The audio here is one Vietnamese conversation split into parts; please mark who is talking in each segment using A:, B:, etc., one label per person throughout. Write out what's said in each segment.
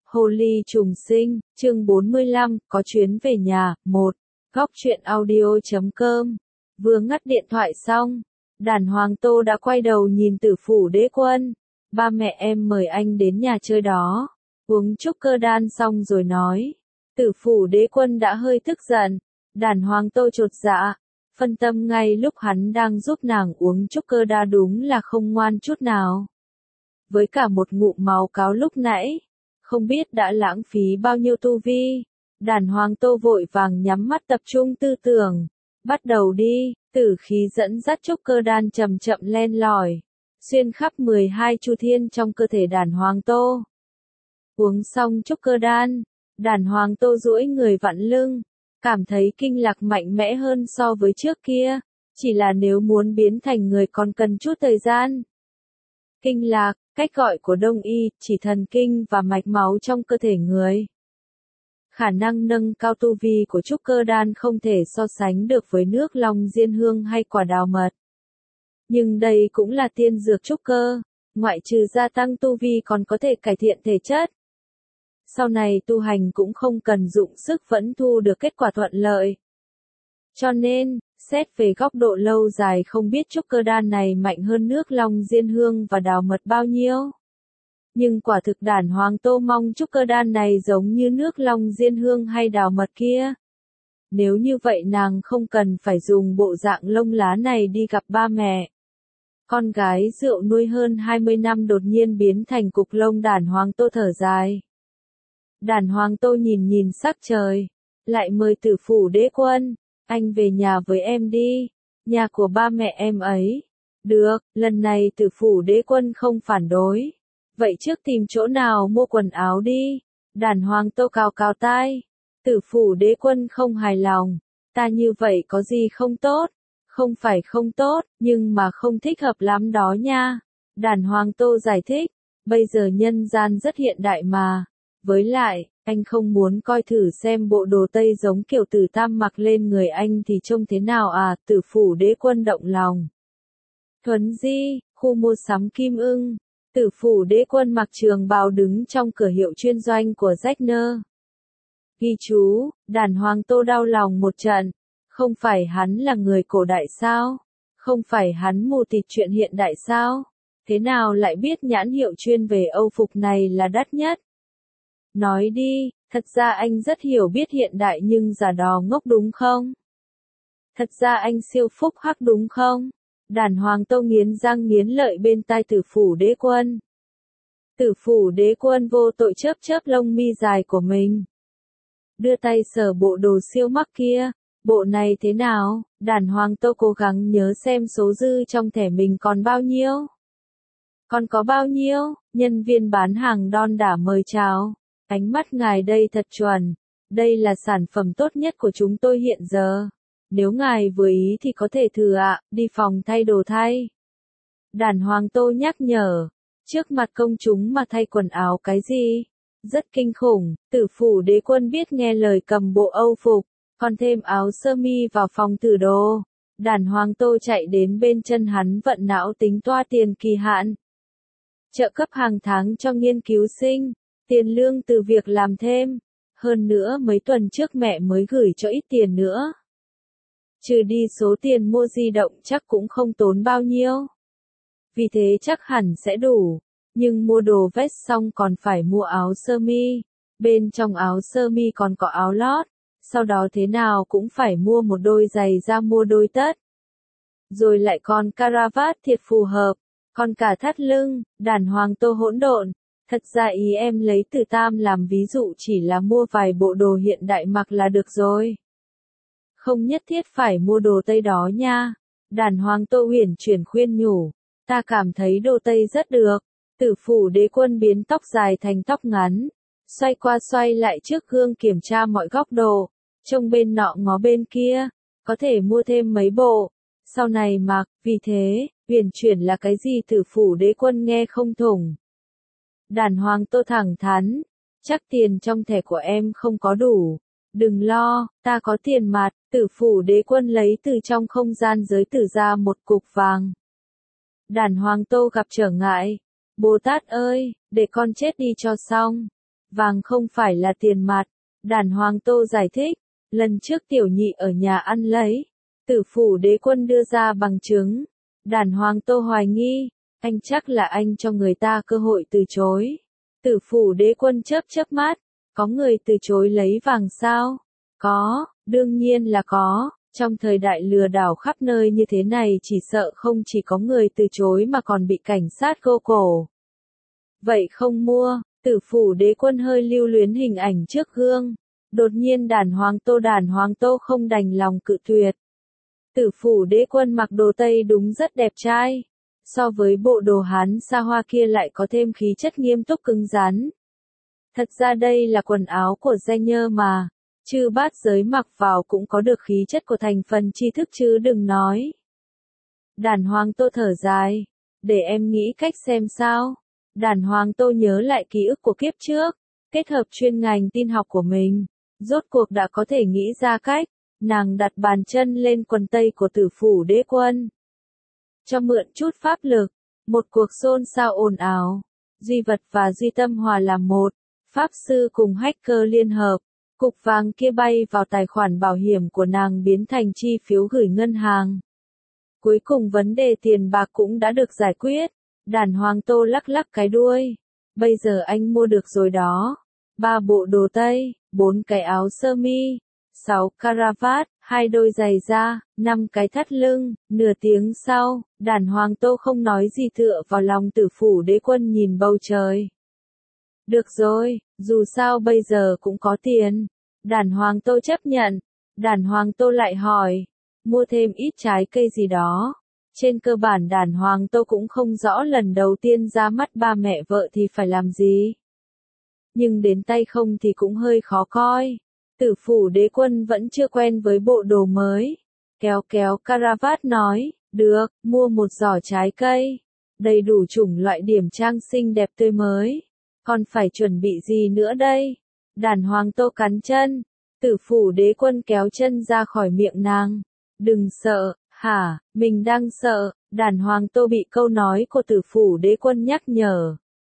A: Hồ ly trùng sinh, chương 45, có chuyến về nhà, 1. Góc truyện audio.com. Vừa ngắt điện thoại xong, Đàn Hoàng Tô đã quay đầu nhìn Tử Phủ Đế Quân. Ba mẹ em mời anh đến nhà chơi đó. Uống trúc cơ đan xong rồi nói. Tử Phủ Đế Quân đã hơi tức giận. Đàn Hoàng Tô chột dạ, phân tâm ngay lúc hắn đang giúp nàng uống trúc cơ đa, đúng là không ngoan chút nào. Với cả một ngụm máu cáo lúc nãy, không biết đã lãng phí bao nhiêu tu vi. Đàn Hoàng Tô vội vàng nhắm mắt tập trung tư tưởng. Bắt đầu đi, tử khí dẫn dắt trúc cơ đan chậm chậm len lỏi, xuyên khắp 12 chu thiên trong cơ thể Đàn Hoàng Tô. Uống xong trúc cơ đan, Đàn Hoàng Tô duỗi người vặn lưng, cảm thấy kinh lạc mạnh mẽ hơn so với trước kia, chỉ là nếu muốn biến thành người còn cần chút thời gian. Kinh lạc, cách gọi của Đông y, chỉ thần kinh và mạch máu trong cơ thể người. Khả năng nâng cao tu vi của trúc cơ đan không thể so sánh được với nước long diên hương hay quả đào mật. Nhưng đây cũng là tiên dược trúc cơ, ngoại trừ gia tăng tu vi còn có thể cải thiện thể chất. Sau này tu hành cũng không cần dụng sức vẫn thu được kết quả thuận lợi. Cho nên, xét về góc độ lâu dài không biết trúc cơ đan này mạnh hơn nước long diên hương và đào mật bao nhiêu. Nhưng quả thực Đàn Hoàng Tô mong trúc cơ đan này giống như nước long diên hương hay đào mật kia. Nếu như vậy nàng không cần phải dùng bộ dạng lông lá này đi gặp ba mẹ. Con gái rượu nuôi hơn 20 năm đột nhiên biến thành cục lông. Đàn Hoàng Tô thở dài. Đàn Hoàng Tô nhìn nhìn sắc trời, lại mời Tử Phủ Đế Quân, anh về nhà với em đi, nhà của ba mẹ em ấy. Được, lần này Tử Phủ Đế Quân không phản đối. Vậy trước tìm chỗ nào mua quần áo đi. Đàn Hoàng Tô cào cào tai. Tử Phủ Đế Quân không hài lòng. Ta như vậy có gì không tốt? Không phải không tốt, nhưng mà không thích hợp lắm đó nha. Đàn Hoàng Tô giải thích. Bây giờ nhân gian rất hiện đại mà. Với lại, anh không muốn coi thử xem bộ đồ tây giống kiểu Tử Tam mặc lên người anh thì trông thế nào à? Tử Phủ Đế Quân động lòng. Thuấn Di, khu mua sắm Kim Ưng. Tử Phủ Đế Quân mặc trường bào đứng trong cửa hiệu chuyên doanh của Zegner. Ghi chú, Đàn Hoàng Tô đau lòng một trận. Không phải hắn là người cổ đại sao? Không phải hắn mù tịt chuyện hiện đại sao? Thế nào lại biết nhãn hiệu chuyên về Âu phục này là đắt nhất? Nói đi, thật ra anh rất hiểu biết hiện đại nhưng giả đò ngốc đúng không? Thật ra anh siêu phúc hắc đúng không? Đàn Hoàng Tô nghiến răng nghiến lợi bên tai Tử Phủ Đế Quân. Tử Phủ Đế Quân vô tội chớp chớp lông mi dài của mình. Đưa tay sờ bộ đồ siêu mắc kia. Bộ này thế nào? Đàn Hoàng Tô cố gắng nhớ xem số dư trong thẻ mình còn bao nhiêu. Còn có bao nhiêu? Nhân viên bán hàng đon đả mời chào. Ánh mắt ngài đây thật chuẩn. Đây là sản phẩm tốt nhất của chúng tôi hiện giờ. Nếu ngài vừa ý thì có thể thử ạ, đi phòng thay đồ thay. Đàn Hoàng Tô nhắc nhở. Trước mặt công chúng mà thay quần áo cái gì? Rất kinh khủng. Tử Phủ Đế Quân biết nghe lời cầm bộ Âu phục, còn thêm áo sơ mi vào phòng thử đồ. Đàn Hoàng Tô chạy đến bên chân hắn vận não tính toa tiền kỳ hạn. Trợ cấp hàng tháng cho nghiên cứu sinh, tiền lương từ việc làm thêm. Hơn nữa mấy tuần trước mẹ mới gửi cho ít tiền nữa. Trừ đi số tiền mua di động chắc cũng không tốn bao nhiêu. Vì thế chắc hẳn sẽ đủ. Nhưng mua đồ vest xong còn phải mua áo sơ mi. Bên trong áo sơ mi còn có áo lót. Sau đó thế nào cũng phải mua một đôi giày ra mua đôi tất. Rồi lại còn caravat thiệt phù hợp. Còn cả thắt lưng. Đàn Hoàng Tô hỗn độn. Thật ra ý em lấy Tử Tam làm ví dụ chỉ là mua vài bộ đồ hiện đại mặc là được rồi. Không nhất thiết phải mua đồ Tây đó nha. Đàn Hoàng Tô huyền chuyển khuyên nhủ. Ta cảm thấy đồ Tây rất được. Tử Phủ Đế Quân biến tóc dài thành tóc ngắn. Xoay qua xoay lại trước gương kiểm tra mọi góc độ. Trông bên nọ ngó bên kia. Có thể mua thêm mấy bộ. Sau này mặc, vì thế, huyền chuyển là cái gì Tử Phủ Đế Quân nghe không thủng. Đàn Hoàng Tô thẳng thắn. Chắc tiền trong thẻ của em không có đủ. Đừng lo, ta có tiền mặt. Tử Phủ Đế Quân lấy từ trong không gian giới tử ra một cục vàng. Đàn Hoàng Tô gặp trở ngại. Bồ Tát ơi, để con chết đi cho xong. Vàng không phải là tiền mặt. Đàn Hoàng Tô giải thích, lần trước tiểu nhị ở nhà ăn lấy, Tử phủ đế quân đưa ra bằng chứng. Đàn Hoàng Tô hoài nghi, anh chắc là anh cho người ta cơ hội từ chối. Tử phủ đế quân chớp chớp mắt, có người từ chối lấy vàng sao? Có, đương nhiên là có. Trong thời đại lừa đảo khắp nơi như thế này chỉ sợ không chỉ có người từ chối mà còn bị cảnh sát gô cổ. Vậy không mua. Tử phủ đế quân hơi lưu luyến hình ảnh trước gương. Đột nhiên đàn Hoàng Tô không đành lòng cự tuyệt. Tử phủ đế quân mặc đồ Tây đúng rất đẹp trai. So với bộ đồ Hán xa hoa kia lại có thêm khí chất nghiêm túc cứng rắn. Thật ra đây là quần áo của danh nhơ mà. Chư bát giới mặc vào cũng có được khí chất của thành phần tri thức chứ đừng nói. Đàn Hoàng Tô thở dài. Để em nghĩ cách xem sao. Đàn Hoàng Tô nhớ lại ký ức của kiếp trước. Kết hợp chuyên ngành tin học của mình. Rốt cuộc đã có thể nghĩ ra cách. Nàng đặt bàn chân lên quần tây của tử phủ đế quân. Cho mượn chút pháp lực. Một cuộc xôn xao ồn ào. Duy vật và duy tâm hòa làm một. Pháp sư cùng hacker liên hợp. Cục vàng kia bay vào tài khoản bảo hiểm của nàng biến thành chi phiếu gửi ngân hàng. Cuối cùng vấn đề tiền bạc cũng đã được giải quyết. Đàn Hoàng Tô lắc lắc cái đuôi. Bây giờ anh mua được rồi đó. 3 bộ đồ Tây, 4 cái áo sơ mi, 6 caravat, 2 đôi giày da, 5 cái thắt lưng. Nửa tiếng sau, đàn Hoàng Tô không nói gì tựa vào lòng tử phủ đế quân nhìn bầu trời. Được rồi, dù sao bây giờ cũng có tiền. Đàn Hoàng Tô chấp nhận. Đàn Hoàng Tô lại hỏi. Mua thêm ít trái cây gì đó. Trên cơ bản đàn Hoàng Tô cũng không rõ lần đầu tiên ra mắt ba mẹ vợ thì phải làm gì. Nhưng đến tay không thì cũng hơi khó coi. Tử phủ đế quân vẫn chưa quen với bộ đồ mới. Kéo kéo caravat nói. Được, mua một giỏ trái cây. Đầy đủ chủng loại điểm trang xinh đẹp tươi mới. Còn phải chuẩn bị gì nữa đây? Đàn Hoàng Tô cắn chân. Tử phủ đế quân kéo chân ra khỏi miệng nàng. Đừng sợ, hả, mình đang sợ. Đàn Hoàng Tô bị câu nói của tử phủ đế quân nhắc nhở.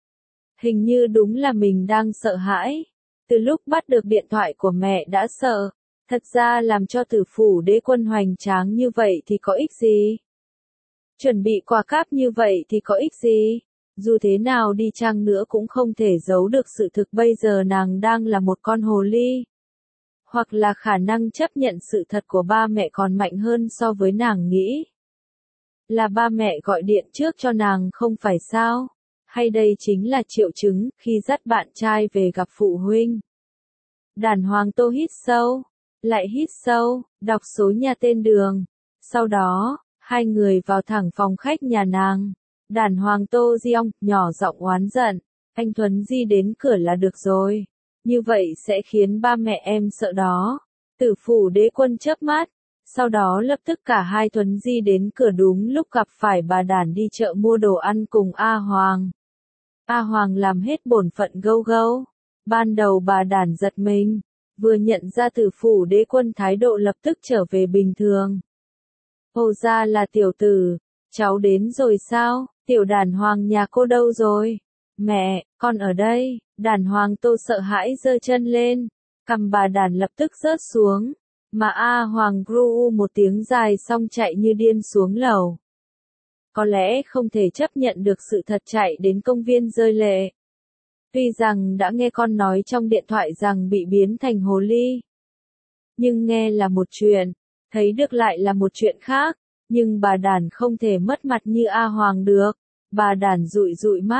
A: Hình như đúng là mình đang sợ hãi. Từ lúc bắt được điện thoại của mẹ đã sợ. Thật ra làm cho tử phủ đế quân hoành tráng như vậy thì có ích gì? Chuẩn bị quà cáp như vậy thì có ích gì? Dù thế nào đi chăng nữa cũng không thể giấu được sự thực bây giờ nàng đang là một con hồ ly. Hoặc là khả năng chấp nhận sự thật của ba mẹ còn mạnh hơn so với nàng nghĩ. Là ba mẹ gọi điện trước cho nàng không phải sao? Hay đây chính là triệu chứng khi dắt bạn trai về gặp phụ huynh? Đàn Hoàng Tô hít sâu, lại hít sâu, đọc số nhà tên đường. Sau đó, hai người vào thẳng phòng khách nhà nàng. Đàn Hoàng Tô giọng nhỏ giọng oán giận. Anh Thuấn Di đến cửa là được rồi. Như vậy sẽ khiến ba mẹ em sợ đó. Tử phủ đế quân chớp mắt. Sau đó lập tức cả hai Thuấn Di đến cửa đúng lúc gặp phải bà Đàn đi chợ mua đồ ăn cùng A Hoàng. A Hoàng làm hết bổn phận gâu gâu. Ban đầu bà Đàn giật mình. Vừa nhận ra tử phủ đế quân thái độ lập tức trở về bình thường. Ồ ra là tiểu tử. Cháu đến rồi sao? Tiểu Đàn Hoàng nhà cô đâu rồi? Mẹ, con ở đây. Đàn Hoàng Tô sợ hãi giơ chân lên. Cằm bà Đàn lập tức rớt xuống. Mà A Hoàng gru một tiếng dài xong chạy như điên xuống lầu. Có lẽ không thể chấp nhận được sự thật chạy đến công viên rơi lệ. Tuy rằng đã nghe con nói trong điện thoại rằng bị biến thành hồ ly. Nhưng nghe là một chuyện, thấy được lại là một chuyện khác. Nhưng bà Đàn không thể mất mặt như A Hoàng được. Bà Đàn dụi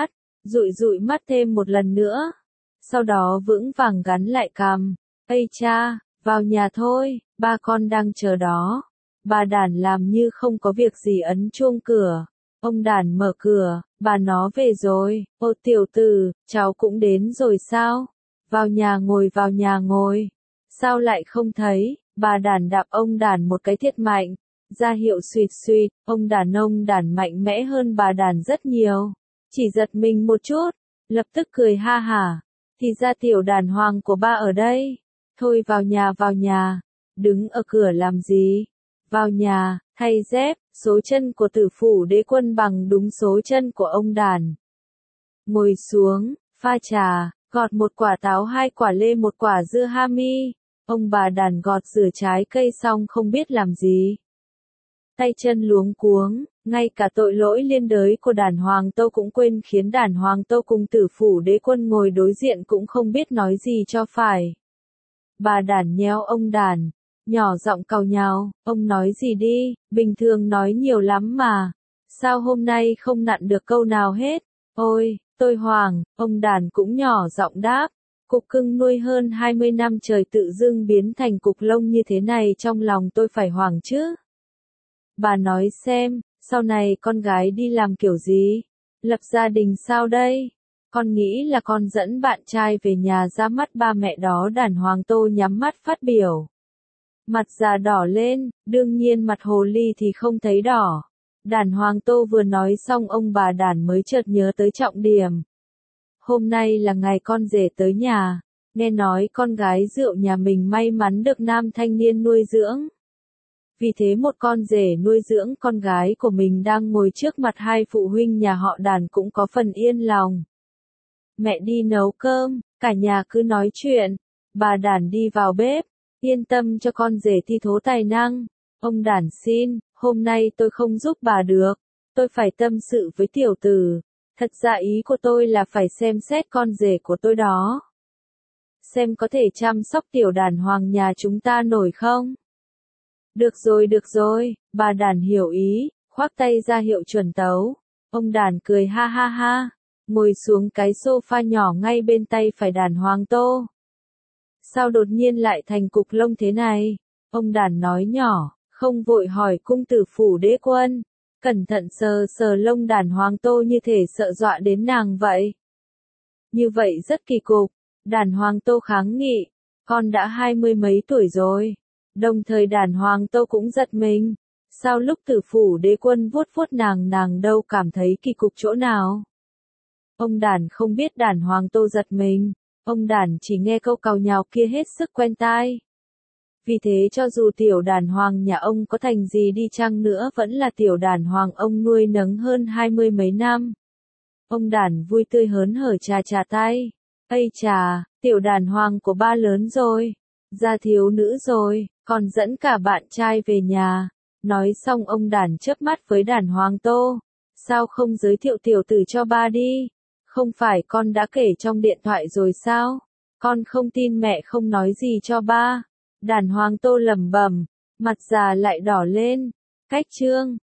A: dụi mắt thêm một lần nữa. Sau đó vững vàng gắn lại cằm. Ây cha, vào nhà thôi, ba con đang chờ đó. Bà Đàn làm như không có việc gì ấn chuông cửa. Ông Đàn mở cửa, bà nó về rồi. Ô tiểu tử, cháu cũng đến rồi sao? Vào nhà ngồi. Sao lại không thấy? Bà Đàn đạp ông Đàn một cái thiệt mạnh. Ra hiệu suýt suýt, ông Đàn mạnh mẽ hơn bà Đàn rất nhiều. Chỉ giật mình một chút, lập tức cười ha hả. Thì ra tiểu Đàn Hoàng của ba ở đây. Thôi vào nhà. Đứng ở cửa làm gì? Vào nhà, thay dép, số chân của tử phủ đế quân bằng đúng số chân của ông Đàn. Ngồi xuống, pha trà, Gọt một quả táo, 2 quả lê, 1 quả dưa hami. Ông bà đàn gọt rửa trái cây xong không biết làm gì. Tay chân luống cuống, ngay cả tội lỗi liên đới của đàn Hoàng Tâu cũng quên, khiến đàn Hoàng Tâu cùng Tử Phủ Đế Quân ngồi đối diện cũng không biết nói gì cho phải. Bà đàn nhéo ông đàn, nhỏ giọng càu nhàu, ông nói gì đi, bình thường nói nhiều lắm mà. Sao hôm nay không nặn được câu nào hết? Ôi, tôi hoảng, ông đàn cũng nhỏ giọng đáp. Cục cưng nuôi hơn 20 năm trời tự dưng biến thành cục lông như thế này, trong lòng tôi phải hoảng chứ. Bà nói xem, sau này con gái đi làm kiểu gì? Lập gia đình sao đây? Con nghĩ là con dẫn bạn trai về nhà ra mắt ba mẹ đó. Đàn Hoàng Tô nhắm mắt phát biểu. Mặt già đỏ lên, đương nhiên mặt hồ ly thì không thấy đỏ. Đàn Hoàng Tô vừa nói xong ông bà đàn mới chợt nhớ tới trọng điểm. Hôm nay là ngày con rể tới nhà, nghe nói con gái rượu nhà mình may mắn được nam thanh niên nuôi dưỡng. Vì thế một con rể nuôi dưỡng con gái của mình đang ngồi trước mặt hai phụ huynh nhà họ Đàn cũng có phần yên lòng. Mẹ đi nấu cơm, cả nhà cứ nói chuyện. Bà Đàn đi vào bếp, yên tâm cho con rể thi thố tài năng. Ông Đàn xin, hôm nay tôi không giúp bà được, tôi phải tâm sự với tiểu tử. Thật ra ý của tôi là phải xem xét con rể của tôi đó. Xem có thể chăm sóc tiểu Đàn Hoàng nhà chúng ta nổi không? Được rồi, bà Đàn hiểu ý, khoác tay ra hiệu chuẩn tấu. Ông Đàn cười ha ha ha, ngồi xuống cái sofa nhỏ ngay bên tay phải Đàn Hoàng Tô. Sao đột nhiên lại thành cục lông thế này? Ông Đàn nói nhỏ, không vội hỏi cung Tử Phủ Đế Quân. Cẩn thận sờ sờ lông Đàn Hoàng Tô như thể sợ dọa đến nàng vậy. Như vậy rất kỳ cục. Đàn Hoàng Tô kháng nghị, con đã 20 mấy tuổi rồi. Đồng thời Đàn Hoàng Tô cũng giật mình. Sao lúc Tử Phủ Đế Quân vuốt vuốt nàng đâu cảm thấy kỳ cục chỗ nào? Ông Đàn không biết Đàn Hoàng Tô giật mình. Ông Đàn chỉ nghe câu càu nhàu kia hết sức quen tai. Vì thế cho dù tiểu Đàn Hoàng nhà ông có thành gì đi chăng nữa vẫn là tiểu Đàn Hoàng ông nuôi nấng hơn 20 mấy năm. Ông Đàn vui tươi hớn hở chà tay. Ây chà, tiểu Đàn Hoàng của ba lớn rồi. Ra thiếu nữ rồi, còn dẫn cả bạn trai về nhà. Nói xong ông Đàn chớp mắt với Đàn Hoàng Tô. Sao không giới thiệu tiểu tử cho ba đi? Không phải con đã kể trong điện thoại rồi sao? Con không tin mẹ không nói gì cho ba. Đàn Hoàng Tô lẩm bẩm, mặt già lại đỏ lên. Cách chương